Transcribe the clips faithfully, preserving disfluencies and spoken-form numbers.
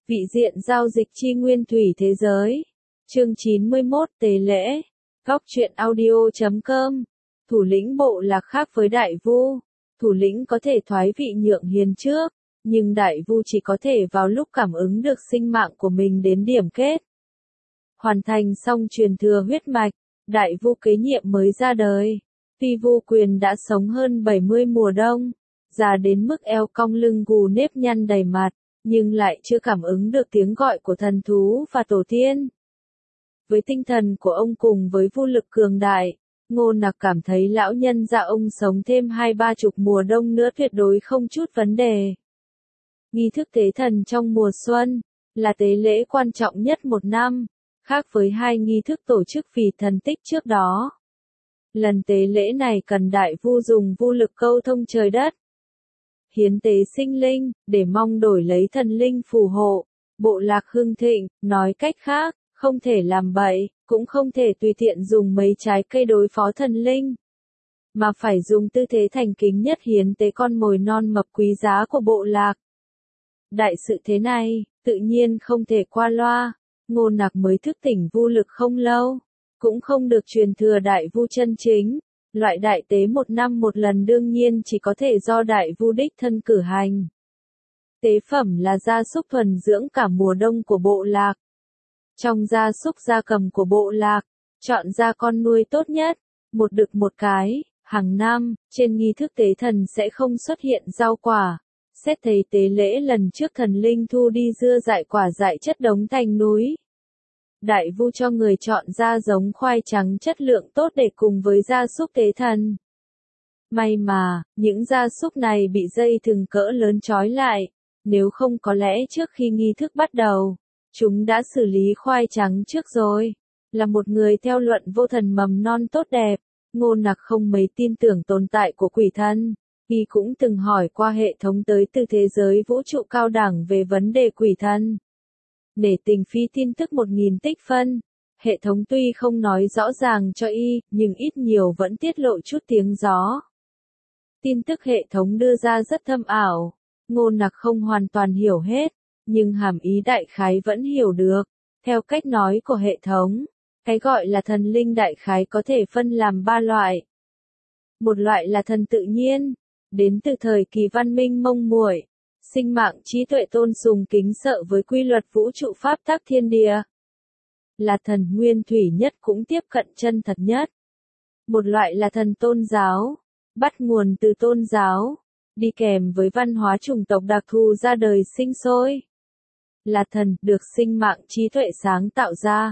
Vị diện giao dịch chi nguyên thủy thế giới. Chương chín mươi mốt Tế lễ. Góc truyện audio chấm com. Thủ lĩnh bộ lạc khác với đại vu. Thủ lĩnh có thể thoái vị nhượng hiền trước, nhưng đại vu chỉ có thể vào lúc cảm ứng được sinh mạng của mình đến điểm kết. Hoàn thành xong truyền thừa huyết mạch, đại vu kế nhiệm mới ra đời. Tuy vu quyền đã sống hơn bảy mươi mùa đông, già đến mức eo cong lưng gù nếp nhăn đầy mặt, nhưng lại chưa cảm ứng được tiếng gọi của thần thú và tổ tiên. Với tinh thần của ông cùng với vu lực cường đại, Ngô Nặc cảm thấy lão nhân gia ông sống thêm hai ba chục mùa đông nữa tuyệt đối không chút vấn đề. Nghi thức tế thần trong mùa xuân là tế lễ quan trọng nhất một năm, khác với hai nghi thức tổ chức vì thần tích trước đó. Lần tế lễ này cần đại vu dùng vu lực câu thông trời đất, hiến tế sinh linh, để mong đổi lấy thần linh phù hộ, bộ lạc hưng thịnh. Nói cách khác, không thể làm bậy, cũng không thể tùy tiện dùng mấy trái cây đối phó thần linh, mà phải dùng tư thế thành kính nhất hiến tế con mồi non mập quý giá của bộ lạc. Đại sự thế này, tự nhiên không thể qua loa. Ngô Nặc mới thức tỉnh vu lực không lâu, cũng không được truyền thừa đại vu chân chính. Loại đại tế một năm một lần đương nhiên chỉ có thể do đại vu đích thân cử hành. Tế phẩm là gia súc thuần dưỡng cả mùa đông của bộ lạc. Trong gia súc gia cầm của bộ lạc, chọn ra con nuôi tốt nhất, một đực một cái. Hàng năm, trên nghi thức tế thần sẽ không xuất hiện rau quả. Xét thấy tế lễ lần trước thần linh thu đi dưa dại quả dại chất đống thành núi. Đại vu cho người chọn ra giống khoai trắng chất lượng tốt để cùng với gia súc tế thần. May mà, những gia súc này bị dây thừng cỡ lớn trói lại, nếu không có lẽ trước khi nghi thức bắt đầu, chúng đã xử lý khoai trắng trước rồi. Là một người theo luận vô thần mầm non tốt đẹp, Ngô Nặc không mấy tin tưởng tồn tại của quỷ thân. Y cũng từng hỏi qua hệ thống tới từ thế giới vũ trụ cao đẳng về vấn đề quỷ thân. Để tình phi tin tức một nghìn tích phân, hệ thống tuy không nói rõ ràng cho y, nhưng ít nhiều vẫn tiết lộ chút tiếng gió. Tin tức hệ thống đưa ra rất thâm ảo, Ngô Nặc không hoàn toàn hiểu hết, nhưng hàm ý đại khái vẫn hiểu được. Theo cách nói của hệ thống, cái gọi là thần linh đại khái có thể phân làm ba loại. Một loại là thần tự nhiên, đến từ thời kỳ văn minh mông muội, sinh mạng trí tuệ tôn sùng kính sợ với quy luật vũ trụ pháp tắc thiên địa. Là thần nguyên thủy nhất cũng tiếp cận chân thật nhất. Một loại là thần tôn giáo, bắt nguồn từ tôn giáo, đi kèm với văn hóa chủng tộc đặc thù ra đời sinh sôi. Là thần được sinh mạng trí tuệ sáng tạo ra.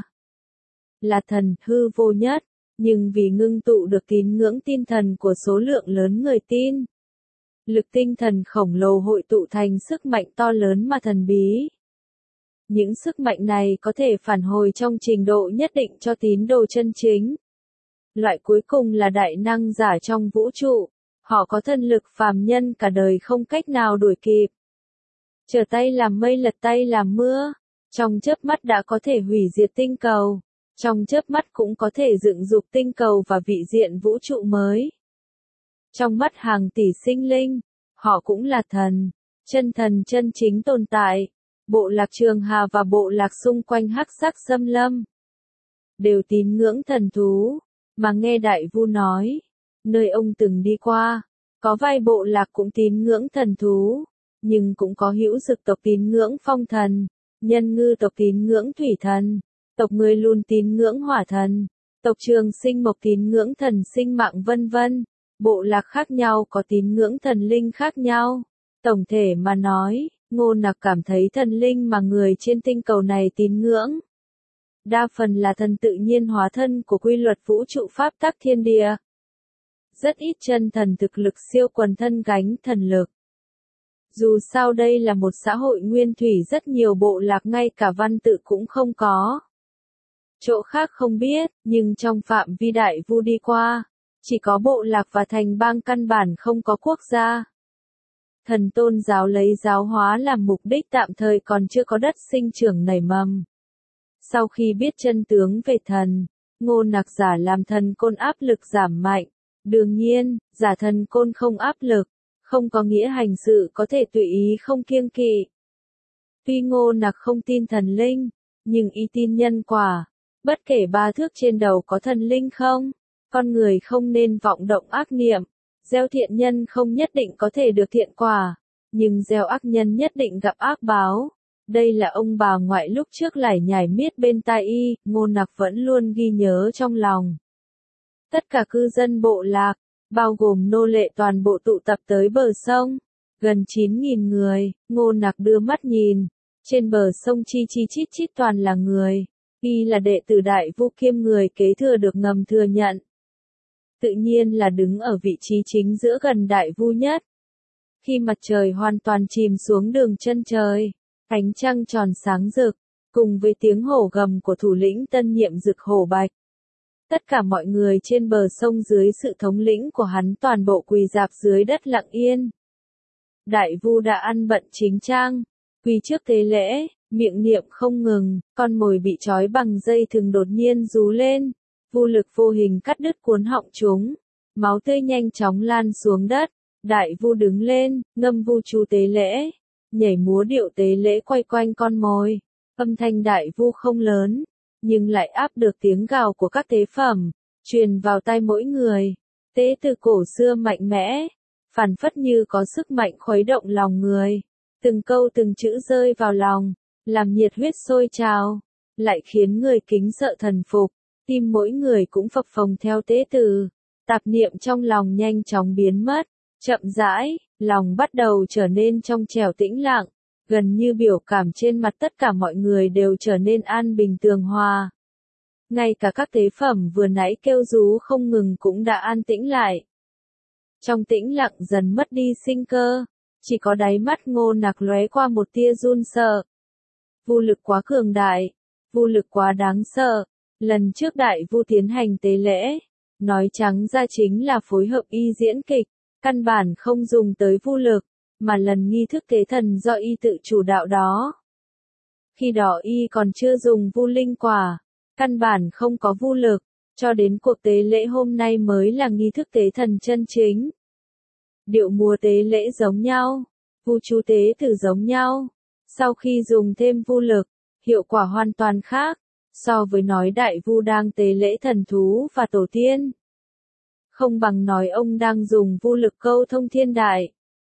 Là thần hư vô nhất, nhưng vì ngưng tụ được tín ngưỡng tin thần của số lượng lớn người tin. Lực tinh thần khổng lồ hội tụ thành sức mạnh to lớn mà thần bí. Những sức mạnh này có thể phản hồi trong trình độ nhất định cho tín đồ chân chính. Loại cuối cùng là đại năng giả trong vũ trụ. Họ có thân lực phàm nhân cả đời không cách nào đuổi kịp. Trở tay làm mây lật tay làm mưa. Trong chớp mắt đã có thể hủy diệt tinh cầu. Trong chớp mắt cũng có thể dựng dục tinh cầu và vị diện vũ trụ mới. Trong mắt hàng tỷ sinh linh, họ cũng là thần, chân thần chân chính tồn tại. Bộ lạc Trường Hà và bộ lạc xung quanh hắc sắc xâm lâm đều tín ngưỡng thần thú, mà nghe đại vu nói, nơi ông từng đi qua, có vài bộ lạc cũng tín ngưỡng thần thú, nhưng cũng có hữu dực tộc tín ngưỡng phong thần, nhân ngư tộc tín ngưỡng thủy thần, tộc người Lùn tín ngưỡng hỏa thần, tộc Trường Sinh Mộc tín ngưỡng thần sinh mạng vân vân. Bộ lạc khác nhau có tín ngưỡng thần linh khác nhau. Tổng thể mà nói, Ngô Nặc cảm thấy thần linh mà người trên tinh cầu này tín ngưỡng đa phần là thần tự nhiên hóa thân của quy luật vũ trụ pháp tắc thiên địa. Rất ít chân thần thực lực siêu quần thân gánh thần lực. Dù sao đây là một xã hội nguyên thủy, rất nhiều bộ lạc ngay cả văn tự cũng không có. Chỗ khác không biết, nhưng trong phạm vi đại vu đi qua, chỉ có bộ lạc và thành bang căn bản không có quốc gia. Thần tôn giáo lấy giáo hóa làm mục đích tạm thời, còn chưa có đất sinh trưởng nảy mầm. Sau khi biết chân tướng về thần, Ngô Nặc giả làm thần côn áp lực giảm mạnh. Đương nhiên, giả thần côn không áp lực, không có nghĩa hành sự có thể tùy ý không kiêng kỵ. Tuy Ngô Nặc không tin thần linh, nhưng y tin nhân quả. Bất kể ba thước trên đầu có thần linh không, con người không nên vọng động ác niệm. Gieo thiện nhân không nhất định có thể được thiện quả, nhưng gieo ác nhân nhất định gặp ác báo. Đây là ông bà ngoại lúc trước lải nhải miết bên tai y, Ngô Nặc vẫn luôn ghi nhớ trong lòng. Tất cả cư dân bộ lạc, bao gồm nô lệ toàn bộ tụ tập tới bờ sông. Gần chín nghìn người, Ngô Nặc đưa mắt nhìn. Trên bờ sông chi chi chít chít toàn là người. Y là đệ tử đại vu kiêm người kế thừa được ngầm thừa nhận. Tự nhiên là đứng ở vị trí chính giữa gần đại vu nhất. Khi mặt trời hoàn toàn chìm xuống đường chân trời, ánh trăng tròn sáng rực, cùng với tiếng hổ gầm của thủ lĩnh tân nhiệm Dực Hổ Bạch. Tất cả mọi người trên bờ sông dưới sự thống lĩnh của hắn toàn bộ quỳ rạp dưới đất lặng yên. Đại vu đã ăn bận chính trang, quỳ trước tế lễ, miệng niệm không ngừng, con mồi bị trói bằng dây thừng đột nhiên rú lên, vu lực vô hình cắt đứt cuốn họng chúng, máu tươi nhanh chóng lan xuống đất, đại vu đứng lên, ngâm vu chú tế lễ, nhảy múa điệu tế lễ quay quanh con mồi, âm thanh đại vu không lớn, nhưng lại áp được tiếng gào của các tế phẩm, truyền vào tai mỗi người, tế từ cổ xưa mạnh mẽ, phản phất như có sức mạnh khuấy động lòng người, từng câu từng chữ rơi vào lòng, làm nhiệt huyết sôi trào, lại khiến người kính sợ thần phục, tim mỗi người cũng phập phồng theo tế từ, tạp niệm trong lòng nhanh chóng biến mất, chậm rãi, lòng bắt đầu trở nên trong trẻo tĩnh lặng, gần như biểu cảm trên mặt tất cả mọi người đều trở nên an bình tường hòa. Ngay cả các tế phẩm vừa nãy kêu rú không ngừng cũng đã an tĩnh lại. Trong tĩnh lặng dần mất đi sinh cơ, chỉ có đáy mắt Ngô Nặc lóe qua một tia run sợ. Vu lực quá cường đại, vu lực quá đáng sợ. Lần trước đại vu tiến hành tế lễ, nói trắng ra chính là phối hợp y diễn kịch, căn bản không dùng tới vu lực, mà lần nghi thức tế thần do y tự chủ đạo đó. Khi đó y còn chưa dùng vu linh quả, căn bản không có vu lực, cho đến cuộc tế lễ hôm nay mới là nghi thức tế thần chân chính. Điệu múa tế lễ giống nhau, vu chú tế thử giống nhau, sau khi dùng thêm vu lực, hiệu quả hoàn toàn khác, so với nói đại vu đang tế lễ thần thú và tổ tiên. Không bằng nói ông đang dùng vu lực câu thông thiên đại.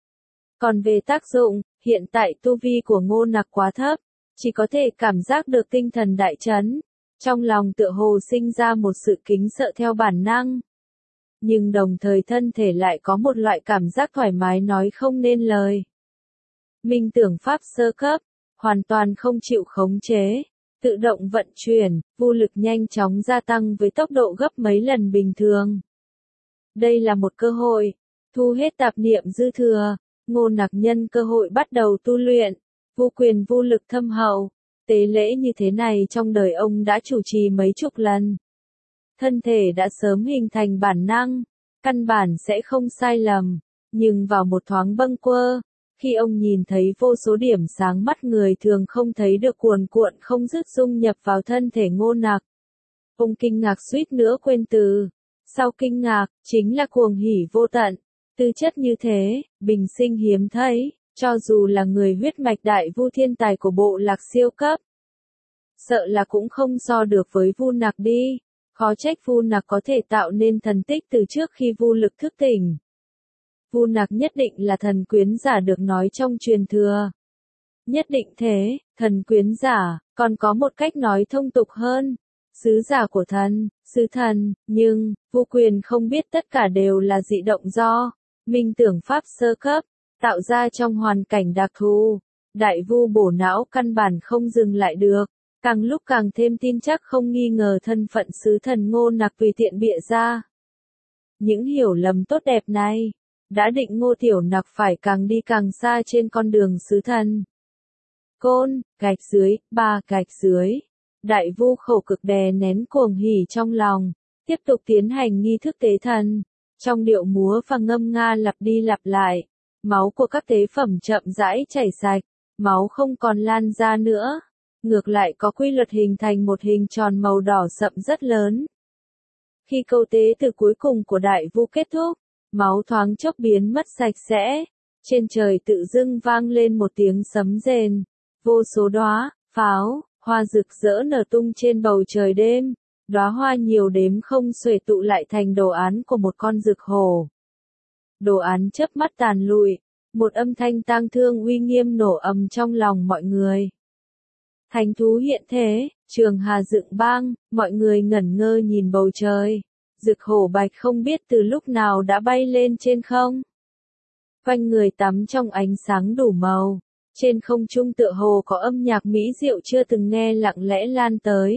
Còn về tác dụng, hiện tại tu vi của Ngô Nặc quá thấp, chỉ có thể cảm giác được tinh thần đại chấn, trong lòng tựa hồ sinh ra một sự kính sợ theo bản năng. Nhưng đồng thời thân thể lại có một loại cảm giác thoải mái nói không nên lời. Minh tưởng pháp sơ cấp, hoàn toàn không chịu khống chế, tự động vận chuyển, vu lực nhanh chóng gia tăng với tốc độ gấp mấy lần bình thường. Đây là một cơ hội, thu hết tạp niệm dư thừa, Ngô Nặc nhân cơ hội bắt đầu tu luyện, vu quyền vu lực thâm hậu, tế lễ như thế này trong đời ông đã chủ trì mấy chục lần. Thân thể đã sớm hình thành bản năng, căn bản sẽ không sai lầm, nhưng vào một thoáng bâng quơ, khi ông nhìn thấy vô số điểm sáng mắt người thường không thấy được cuồn cuộn không dứt dung nhập vào thân thể Ngô Nặc. Ông kinh ngạc suýt nữa quên từ, sau kinh ngạc, chính là cuồng hỉ vô tận, tư chất như thế, bình sinh hiếm thấy, cho dù là người huyết mạch đại vu thiên tài của bộ lạc siêu cấp. Sợ là cũng không so được với Vu Nặc đi. Khó trách Vu Nặc có thể tạo nên thần tích từ trước khi vu lực thức tỉnh. Vu Nặc nhất định là thần quyến giả được nói trong truyền thừa. Nhất định thế, thần quyến giả, còn có một cách nói thông tục hơn. Sứ giả của thần, sứ thần, nhưng, Vu Quyền không biết tất cả đều là dị động do, minh tưởng pháp sơ cấp, tạo ra trong hoàn cảnh đặc thù. Đại vu bổ não căn bản không dừng lại được. Càng lúc càng thêm tin chắc không nghi ngờ thân phận sứ thần Ngô Nặc tùy tiện bịa ra. Những hiểu lầm tốt đẹp này, đã định Ngô Tiểu Nặc phải càng đi càng xa trên con đường sứ thần. Côn, gạch dưới, ba gạch dưới. Đại vu khổ cực đè nén cuồng hỉ trong lòng, tiếp tục tiến hành nghi thức tế thần. Trong điệu múa và ngâm nga lặp đi lặp lại, máu của các tế phẩm chậm rãi chảy sạch, máu không còn lan ra nữa. Ngược lại có quy luật hình thành một hình tròn màu đỏ sậm rất lớn. Khi câu tế từ cuối cùng của đại vu kết thúc, máu thoáng chốc biến mất sạch sẽ, trên trời tự dưng vang lên một tiếng sấm rền, vô số đóa pháo, hoa rực rỡ nở tung trên bầu trời đêm, đóa hoa nhiều đếm không xuể tụ lại thành đồ án của một con rực hổ. Đồ án chớp mắt tàn lụi, một âm thanh tang thương uy nghiêm nổ ầm trong lòng mọi người. Thánh thú hiện thế, Trường Hà dựng bang, mọi người ngẩn ngơ nhìn bầu trời. Rực hổ bạch không biết từ lúc nào đã bay lên trên không. Quanh người tắm trong ánh sáng đủ màu, trên không trung tựa hồ có âm nhạc mỹ diệu chưa từng nghe lặng lẽ lan tới.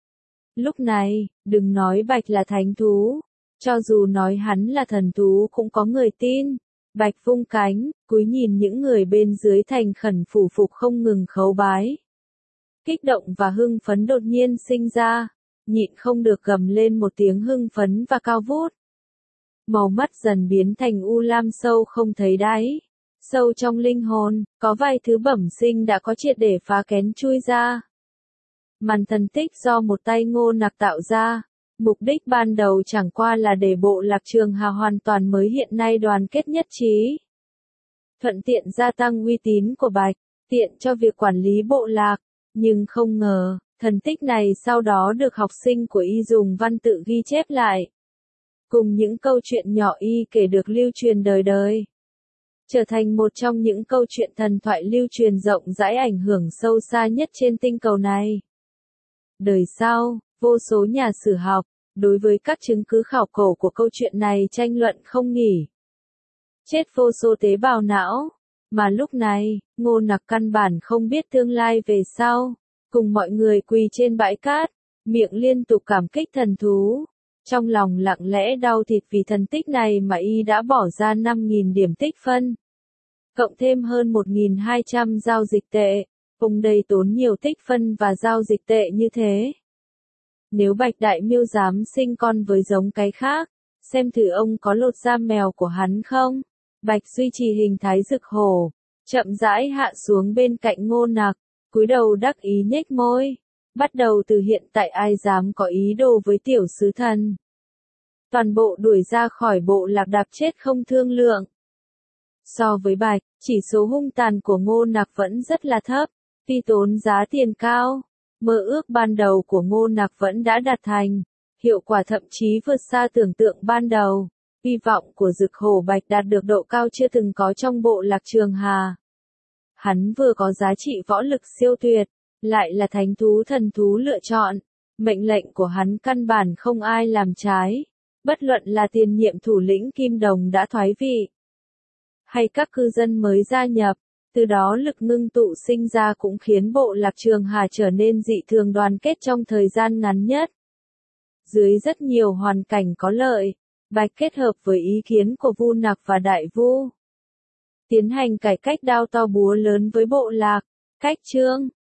Lúc này, đừng nói bạch là thánh thú, cho dù nói hắn là thần thú cũng có người tin. Bạch vung cánh, cúi nhìn những người bên dưới thành khẩn phủ phục không ngừng khấu bái. Kích động và hưng phấn đột nhiên sinh ra, nhịn không được gầm lên một tiếng hưng phấn và cao vút. Màu mắt dần biến thành u lam sâu không thấy đáy. Sâu trong linh hồn, có vài thứ bẩm sinh đã có triệt để phá kén chui ra. Màn thần tích do một tay Ngô Nặc tạo ra, mục đích ban đầu chẳng qua là để bộ lạc Trường Hà hoàn toàn mới hiện nay đoàn kết nhất trí. Thuận tiện gia tăng uy tín của Bạch, tiện cho việc quản lý bộ lạc, nhưng không ngờ, thần tích này sau đó được học sinh của y dùng văn tự ghi chép lại. Cùng những câu chuyện nhỏ y kể được lưu truyền đời đời. Trở thành một trong những câu chuyện thần thoại lưu truyền rộng rãi ảnh hưởng sâu xa nhất trên tinh cầu này. Đời sau, vô số nhà sử học, đối với các chứng cứ khảo cổ của câu chuyện này tranh luận không nghỉ. Chết vô số tế bào não, mà lúc này, Ngô Nặc căn bản không biết tương lai về sau, cùng mọi người quỳ trên bãi cát, miệng liên tục cảm kích thần thú. Trong lòng lặng lẽ đau thịt vì thần tích này mà y đã bỏ ra năm nghìn điểm tích phân. Cộng thêm hơn một nghìn hai trăm giao dịch tệ, ông đây tốn nhiều tích phân và giao dịch tệ như thế. Nếu Bạch Đại Miêu dám sinh con với giống cái khác, xem thử ông có lột da mèo của hắn không? Bạch duy trì hình thái rực hổ, chậm rãi hạ xuống bên cạnh Ngô Nặc, cúi đầu đắc ý nhếch môi. Bắt đầu từ hiện tại ai dám có ý đồ với tiểu sứ thần. Toàn bộ đuổi ra khỏi bộ lạc đạp chết không thương lượng. So với Bạch, chỉ số hung tàn của Ngô Nặc vẫn rất là thấp, tuy tốn giá tiền cao. Mơ ước ban đầu của Ngô Nặc vẫn đã đạt thành, hiệu quả thậm chí vượt xa tưởng tượng ban đầu. Hy vọng của Rực Hổ Bạch đạt được độ cao chưa từng có trong bộ lạc Trường Hà. Hắn vừa có giá trị võ lực siêu tuyệt, lại là thánh thú thần thú lựa chọn, mệnh lệnh của hắn căn bản không ai làm trái, bất luận là tiền nhiệm thủ lĩnh Kim Đồng đã thoái vị, hay các cư dân mới gia nhập, từ đó lực ngưng tụ sinh ra cũng khiến bộ lạc Trường Hà trở nên dị thường đoàn kết trong thời gian ngắn nhất. Dưới rất nhiều hoàn cảnh có lợi, Bạch kết hợp với ý kiến của Vu Nặc và Đại Vu, tiến hành cải cách đao to búa lớn với bộ lạc. Cách chương